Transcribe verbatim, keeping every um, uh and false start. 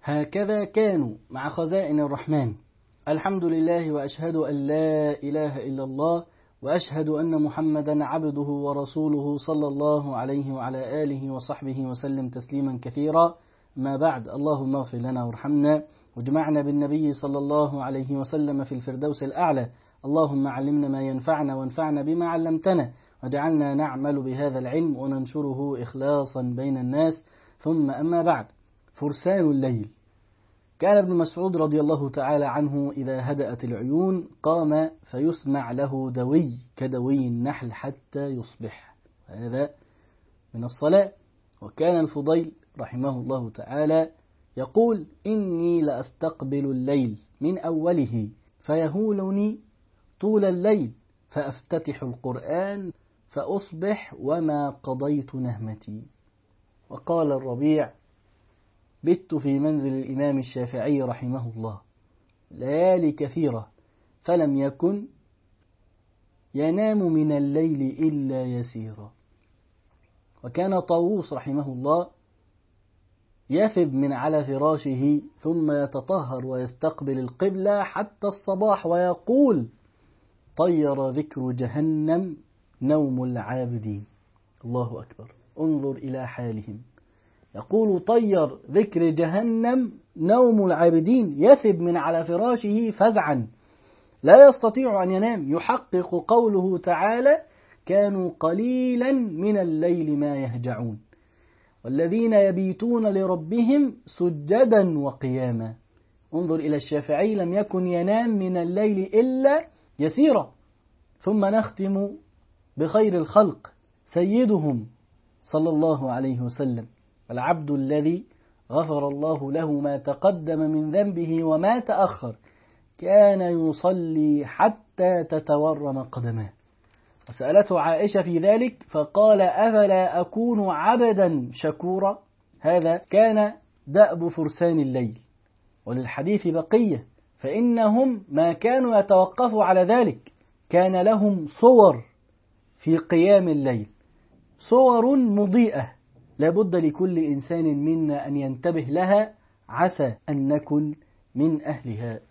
هكذا كانوا مع خزائن الرحمن. الحمد لله، وأشهد أن لا إله إلا الله، وأشهد أن محمدا عبده ورسوله صلى الله عليه وعلى آله وصحبه وسلم تسليما كثيرا. ما بعد، اللهم اغفر لنا وارحمنا واجمعنا بالنبي صلى الله عليه وسلم في الفردوس الأعلى. اللهم علمنا ما ينفعنا وانفعنا بما علمتنا، واجعلنا نعمل بهذا العلم وننشره إخلاصا بين الناس. ثم أما بعد، فرسان الليل. كان ابن مسعود رضي الله تعالى عنه إذا هدأت العيون قام فيسمع له دوي كدوي النحل حتى يصبح، هذا من الصلاة. وكان الفضيل رحمه الله تعالى يقول: إني لأستقبل الليل من أوله فيهولني طول الليل فأفتتح القرآن فأصبح وما قضيت نهمتي. وقال الربيع: بت في منزل الإمام الشافعي رحمه الله ليالي كثيرة فلم يكن ينام من الليل إلا يسيرا. وكان طاووس رحمه الله يثب من على فراشه ثم يتطهر ويستقبل القبلة حتى الصباح ويقول: طير ذكر جهنم نوم العابدين. الله أكبر، انظر إلى حالهم، يقول: طير ذكر جهنم نوم العابدين، يثب من على فراشه فزعا لا يستطيع أن ينام، يحقق قوله تعالى: كانوا قليلا من الليل ما يهجعون، والذين يبيتون لربهم سجدا وقياما. انظر إلى الشافعي، لم يكن ينام من الليل إلا يسيرا. ثم نختم بخير الخلق سيدهم صلى الله عليه وسلم: العبد الذي غفر الله له ما تقدم من ذنبه وما تأخر كان يصلي حتى تتورم قدماه. وسألته عائشة في ذلك فقال: أفلا أكون عبدا شكورا. هذا كان دأب فرسان الليل. وللحديث بقية، فإنهم ما كانوا يتوقفوا على ذلك، كان لهم صور في قيام الليل، صور مضيئة لابد لكل إنسان منا أن ينتبه لها، عسى أن نكن من أهلها.